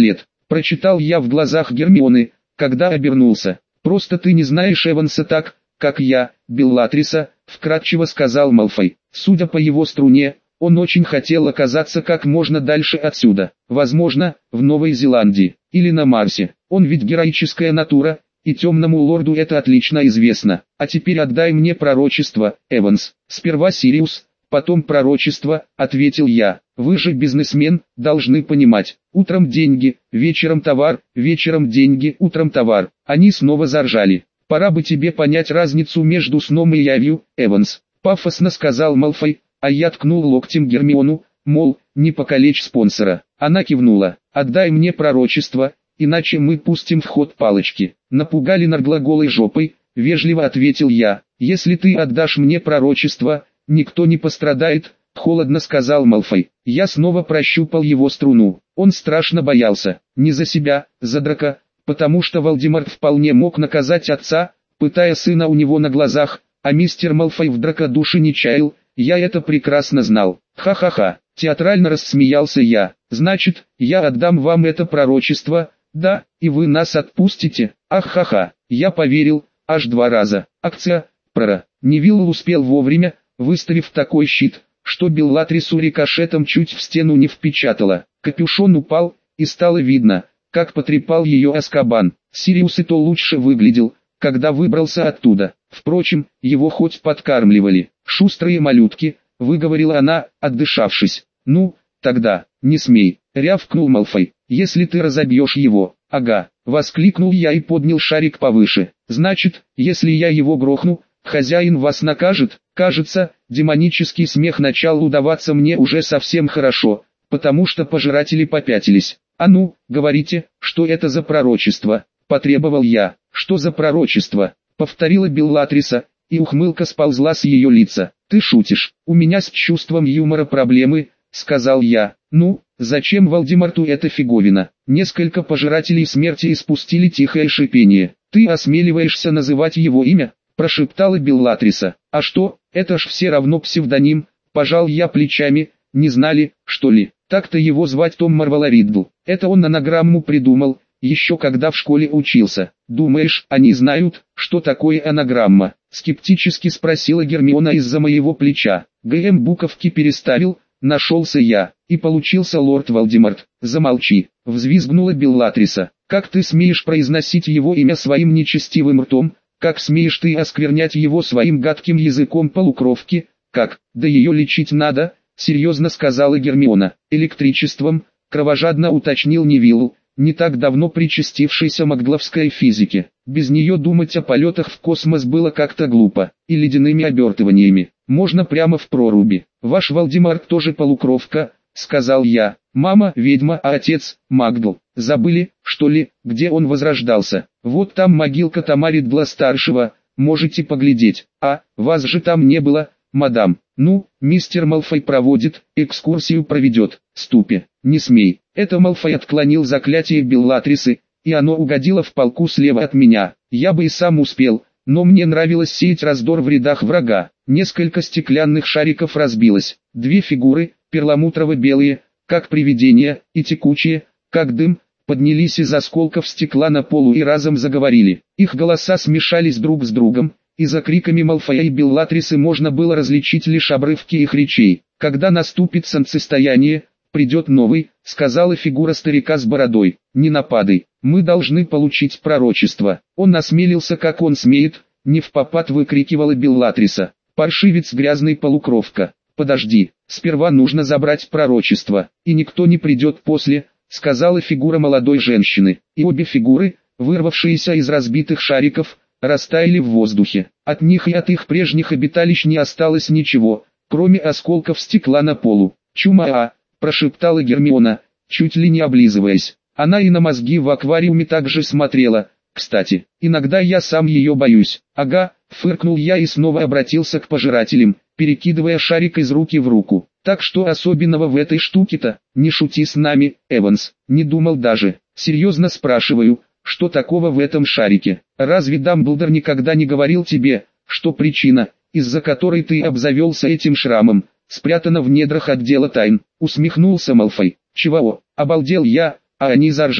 Прочитал я в глазах Гермионы, когда обернулся. «Просто ты не знаешь Эванса так, как я, Беллатриса», — вкратчиво сказал Малфой. Судя по его струне, он очень хотел оказаться как можно дальше отсюда. Возможно, в Новой Зеландии, или на Марсе. Он ведь героическая натура, и темному лорду это отлично известно. А теперь отдай мне пророчество, Эванс. Сперва Сириус, потом пророчество, ответил я. Вы же бизнесмен, должны понимать. Утром деньги, вечером товар, вечером деньги, утром товар. Они снова заржали. Пора бы тебе понять разницу между сном и явью, Эванс. Пафосно сказал Малфой, а я ткнул локтем Гермиону, мол, не покалечь спонсора. Она кивнула. Отдай мне пророчество, иначе мы пустим в ход палочки. Напугали нарглаголой жопой, вежливо ответил я. Если ты отдашь мне пророчество, никто не пострадает, холодно сказал Малфой. Я снова прощупал его струну. Он страшно боялся. Не за себя, за Драко, потому что Волдеморт вполне мог наказать отца, пытая сына у него на глазах, а мистер Малфой в Драко души не чаял, я это прекрасно знал. Ха-ха-ха, театрально рассмеялся я. Значит, я отдам вам это пророчество, да, и вы нас отпустите. Ах-ха-ха, я поверил, аж два раза. Акция, прора. Невилл успел вовремя, выставив такой щит, что Беллатрису рикошетом чуть в стену не впечатало. Капюшон упал, и стало видно, как потрепал ее Азкабан. Сириус и то лучше выглядел, когда выбрался оттуда. Впрочем, его хоть подкармливали. «Шустрые малютки», — выговорила она, отдышавшись. «Ну, тогда, не смей», — рявкнул Малфой. «Если ты разобьешь его». «Ага», — воскликнул я и поднял шарик повыше. «Значит, если я его грохну, хозяин вас накажет?» Кажется, демонический смех начал удаваться мне уже совсем хорошо, потому что пожиратели попятились. «А ну, говорите, что это за пророчество?» — потребовал я. «Что за пророчество?» — повторила Беллатриса, и ухмылка сползла с ее лица. «Ты шутишь, у меня с чувством юмора проблемы», — сказал я. «Ну, зачем Волдеморту эта фиговина?» Несколько пожирателей смерти испустили тихое шипение. «Ты осмеливаешься называть его имя?» — прошептала Беллатриса. «А что, это ж все равно псевдоним», — пожал я плечами. «Не знали, что ли? Так-то его звать Том Марвелоридл. Это он анаграмму придумал, еще когда в школе учился. Думаешь, они знают, что такое анаграмма?» — скептически спросила Гермиона из-за моего плеча. «ГМ буковки переставил, нашелся я, и получился лорд Волдеморт». «Замолчи», — взвизгнула Беллатриса. «Как ты смеешь произносить его имя своим нечестивым ртом? Как смеешь ты осквернять его своим гадким языком полукровки? Как? Да ее лечить надо», — серьезно сказала Гермиона. «Электричеством», — кровожадно уточнил Невилл, не так давно причастившийся магловской физике. Без нее думать о полетах в космос было как-то глупо. И ледяными обертываниями. Можно прямо в проруби. «Ваш Волдеморт тоже полукровка», — сказал я. «Мама — ведьма, а отец — Магдл. Забыли, что ли, где он возрождался? Вот там могилка Тамаридла-старшего, можете поглядеть. А, вас же там не было, мадам. Ну, мистер Малфой проводит, экскурсию проведет. Ступе, не смей». Это Малфой отклонил заклятие Беллатрисы, и оно угодило в полку слева от меня. Я бы и сам успел, но мне нравилось сеять раздор в рядах врага. Несколько стеклянных шариков разбилось. Две фигуры, перламутрово-белые, как привидения, и текучие, как дым, поднялись из осколков стекла на полу и разом заговорили. Их голоса смешались друг с другом, и за криками Малфоя и Беллатрисы можно было различить лишь обрывки их речей. «Когда наступит солнцестояние, придет новый», — сказала фигура старика с бородой. «Не нападай, мы должны получить пророчество». Он осмелился, как он смеет, не впопад выкрикивала Беллатриса. «Паршивец, грязный полукровка. Подожди, сперва нужно забрать пророчество, и никто не придет после», — сказала фигура молодой женщины. И обе фигуры, вырвавшиеся из разбитых шариков, растаяли в воздухе. От них и от их прежних обиталищ не осталось ничего, кроме осколков стекла на полу. «Чума-а», — прошептала Гермиона, чуть ли не облизываясь. Она и на мозги в аквариуме также смотрела. «Кстати, иногда я сам ее боюсь». «Ага», — фыркнул я и снова обратился к пожирателям, перекидывая шарик из руки в руку. «Так что особенного в этой штуке-то? Не шути с нами, Эванс». «Не думал даже. Серьезно спрашиваю, что такого в этом шарике? Разве Дамблдор никогда не говорил тебе, что причина, из-за которой ты обзавелся этим шрамом, спрятана в недрах отдела тайн?» — усмехнулся Малфой. «Чего? Обалдел я», а они заржали.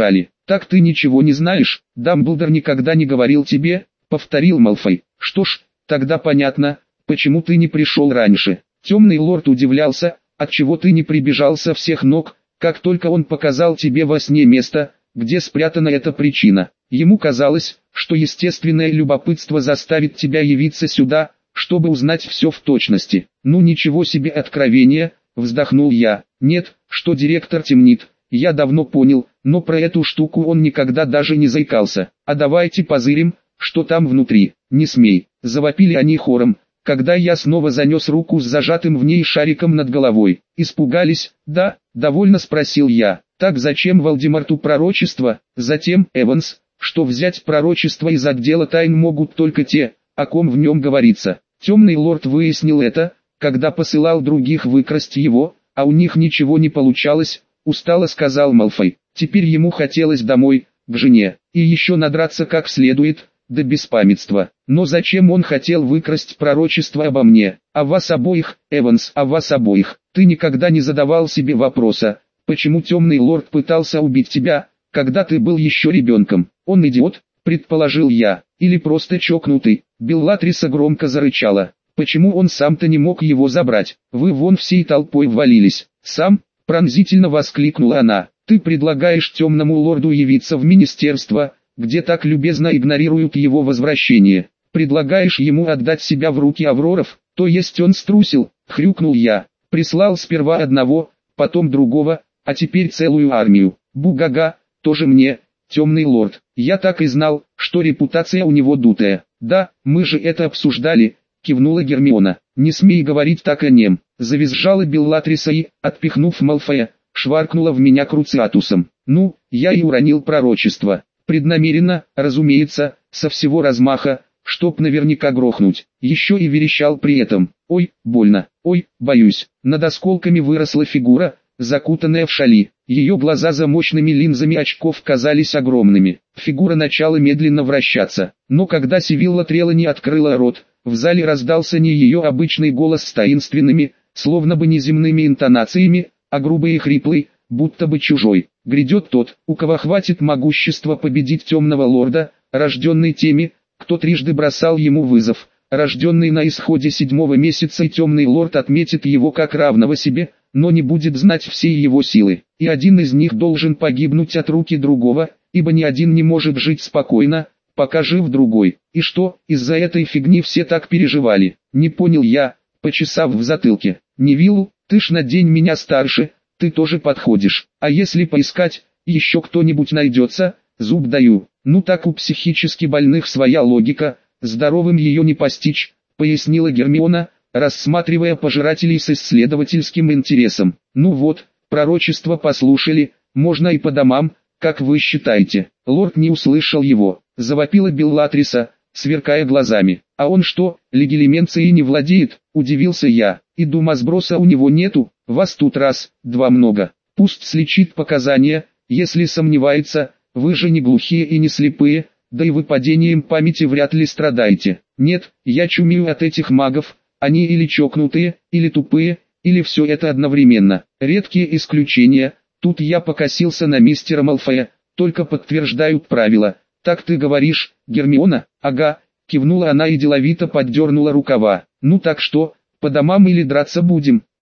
Так ты ничего не знаешь? Дамблдор никогда не говорил тебе, повторил Малфой. Что ж, тогда понятно, почему ты не пришел раньше. Темный лорд удивлялся, отчего ты не прибежал со всех ног, как только он показал тебе во сне место, где спрятана эта причина. Ему казалось, что естественное любопытство заставит тебя явиться сюда, чтобы узнать все в точности. Ну ничего себе откровение, вздохнул я. Нет, что директор темнит, я давно понял, но про эту штуку он никогда даже не заикался. А давайте позырим, что там внутри. Не смей, завопили они хором, когда я снова занес руку с зажатым в ней шариком над головой. Испугались? Да, довольно спросил я. Так зачем Волдеморту пророчество? Затем, Эванс, что взять пророчество из отдела тайн могут только те, о ком в нем говорится. Темный лорд выяснил это, когда посылал других выкрасть его, а у них ничего не получалось, устало сказал Малфой. Теперь ему хотелось домой, к жене, и еще надраться как следует, до беспамятства. Но зачем он хотел выкрасть пророчество обо мне, о вас обоих, Эванс, о вас обоих? Ты никогда не задавал себе вопроса, почему темный лорд пытался убить тебя, когда ты был еще ребенком? Он идиот, предположил я, или просто чокнутый. Беллатриса громко зарычала. Почему он сам-то не мог его забрать? Вы вон всей толпой ввалились. Сам? Пронзительно воскликнула она. Ты предлагаешь темному лорду явиться в министерство, где так любезно игнорируют его возвращение. Предлагаешь ему отдать себя в руки Авроров, то есть он струсил, хрюкнул я. Прислал сперва одного, потом другого, а теперь целую армию. Бугага, тоже мне, темный лорд. Я так и знал, что репутация у него дутая. Да, мы же это обсуждали, кивнула Гермиона. Не смей говорить так о нем. Завизжала Беллатриса и, отпихнув Малфоя, шваркнула в меня круциатусом. Ну, я и уронил пророчество. Преднамеренно, разумеется, со всего размаха, чтоб наверняка грохнуть. Еще и верещал при этом. Ой, больно, ой, боюсь. Над осколками выросла фигура, закутанная в шали. Ее глаза за мощными линзами очков казались огромными. Фигура начала медленно вращаться. Но когда Сивилла Трелани открыла рот, в зале раздался не ее обычный голос с таинственными, словно бы неземными интонациями, а грубый и хриплый, будто бы чужой. Грядет тот, у кого хватит могущества победить темного лорда, рожденный теми, кто трижды бросал ему вызов, рожденный на исходе седьмого месяца, и темный лорд отметит его как равного себе, но не будет знать всей его силы. И один из них должен погибнуть от руки другого, ибо ни один не может жить спокойно, пока жив другой. И что, из-за этой фигни все так переживали? Не понял я, почесав в затылке. Невилл, ты ж на день меня старше, ты тоже подходишь. А если поискать, еще кто-нибудь найдется, зуб даю. Ну так у психически больных своя логика, здоровым ее не постичь, пояснила Гермиона, рассматривая пожирателей с исследовательским интересом. Ну вот, пророчество послушали, можно и по домам, как вы считаете. Лорд не услышал его, завопила Беллатриса, сверкая глазами. А он что, легилименцией не владеет, удивился я. И думасброса у него нету, вас тут раз, два много. Пусть сличит показания, если сомневается, вы же не глухие и не слепые, да и выпадением памяти вряд ли страдаете. Нет, я чумею от этих магов, они или чокнутые, или тупые, или все это одновременно. Редкие исключения, тут я покосился на мистера Малфоя, только подтверждают правила. Так ты говоришь, Гермиона? Ага, кивнула она и деловито поддернула рукава. Ну так что, по домам или драться будем?